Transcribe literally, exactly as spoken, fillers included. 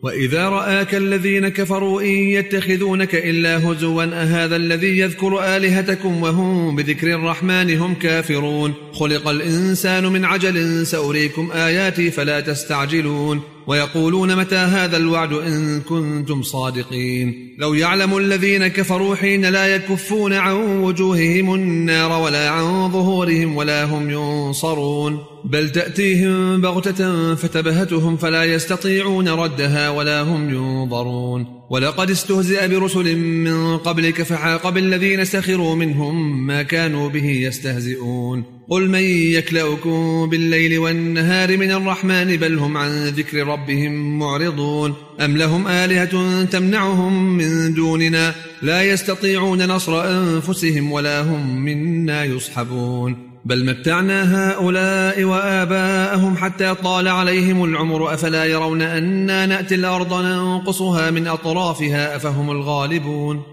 وإذا رآك الذين كفروا إن يتخذونك إلا هزوا أهذا الذي يذكر آلهتكم وهم بذكر الرحمن هم كافرون خلق الإنسان من عجل سأريكم آياتي فلا تستعجلون ويقولون متى هذا الوعد إن كنتم صادقين لو يعلم الذين كفروا حين لا يكفون عن وجوههم النار ولا عن ظهورهم ولا هم ينصرون بل تأتيهم بغتة فتبهتهم فلا يستطيعون ردها ولا هم ينظرون ولقد استهزئ برسل من قبلك فحاق بالذين سخروا منهم ما كانوا به يستهزئون قل من يكلؤكم بالليل والنهار من الرحمن بل هم عن ذكر ربهم معرضون أم لهم آلهة تمنعهم من دوننا لا يستطيعون نصر أنفسهم ولا هم منا يصحبون بل متعنا هؤلاء وآباءهم حتى طال عليهم العمر أفلا يرون أنا نأتي الأرض ننقصها من أطرافها أفهم الغالبون